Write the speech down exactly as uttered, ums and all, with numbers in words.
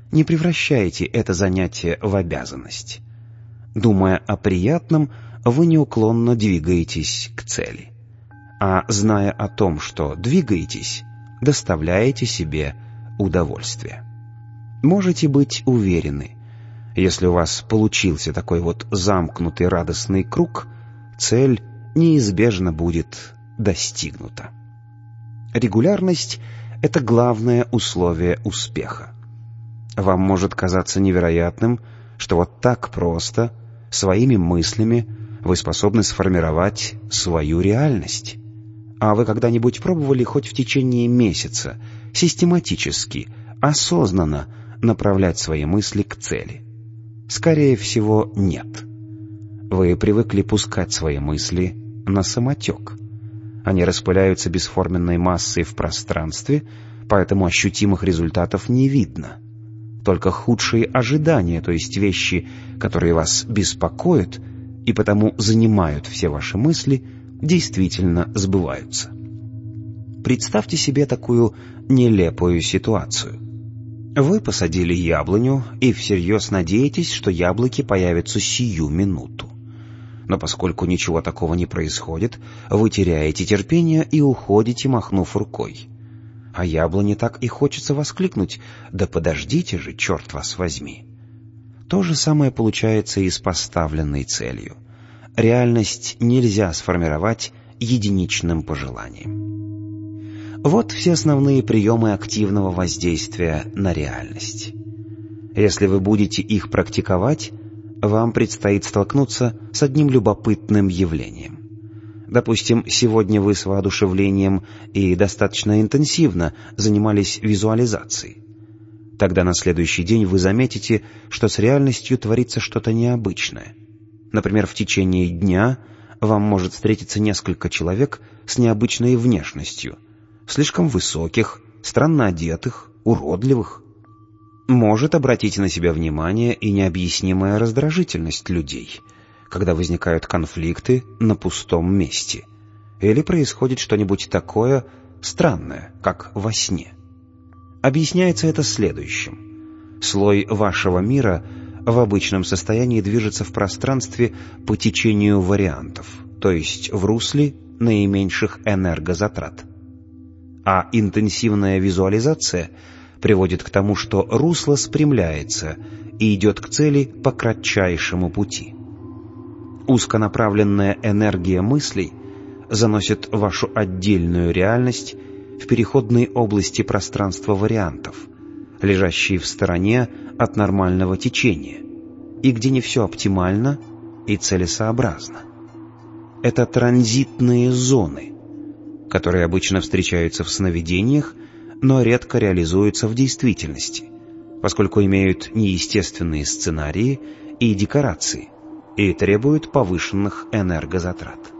Не превращайте это занятие в обязанность. Думая о приятном, вы неуклонно двигаетесь к цели. А зная о том, что двигаетесь, доставляете себе удовольствие. Можете быть уверены, если у вас получился такой вот замкнутый радостный круг, цель неизбежно будет достигнута. Регулярность — это главное условие успеха. Вам может казаться невероятным, что вот так просто, своими мыслями, вы способны сформировать свою реальность. А вы когда-нибудь пробовали хоть в течение месяца систематически, осознанно направлять свои мысли к цели? Скорее всего, нет. Вы привыкли пускать свои мысли на самотек. Они распыляются бесформенной массой в пространстве, поэтому ощутимых результатов не видно. Только худшие ожидания, то есть вещи, которые вас беспокоят и потому занимают все ваши мысли, действительно сбываются. Представьте себе такую нелепую ситуацию. Вы посадили яблоню и всерьез надеетесь, что яблоки появятся сию минуту. Но поскольку ничего такого не происходит, вы теряете терпение и уходите, махнув рукой. А яблоне так и хочется воскликнуть: «Да подождите же, черт вас возьми!» То же самое получается и с поставленной целью. Реальность нельзя сформировать единичным пожеланием. Вот все основные приемы активного воздействия на реальность. Если вы будете их практиковать, вам предстоит столкнуться с одним любопытным явлением. Допустим, сегодня вы с воодушевлением и достаточно интенсивно занимались визуализацией. Тогда на следующий день вы заметите, что с реальностью творится что-то необычное. Например, в течение дня вам может встретиться несколько человек с необычной внешностью, слишком высоких, странно одетых, уродливых. Может обратить на себя внимание и необъяснимая раздражительность людей, когда возникают конфликты на пустом месте, или происходит что-нибудь такое странное, как во сне. Объясняется это следующим. Слой вашего мира в обычном состоянии движется в пространстве по течению вариантов, то есть в русле наименьших энергозатрат. А интенсивная визуализация приводит к тому, что русло спрямляется и идет к цели по кратчайшему пути. Узконаправленная энергия мыслей заносит вашу отдельную реальность в переходные области пространства вариантов, лежащие в стороне от нормального течения, и где не все оптимально и целесообразно. Это транзитные зоны, которые обычно встречаются в сновидениях, но редко реализуются в действительности, поскольку имеют неестественные сценарии и декорации и требуют повышенных энергозатрат.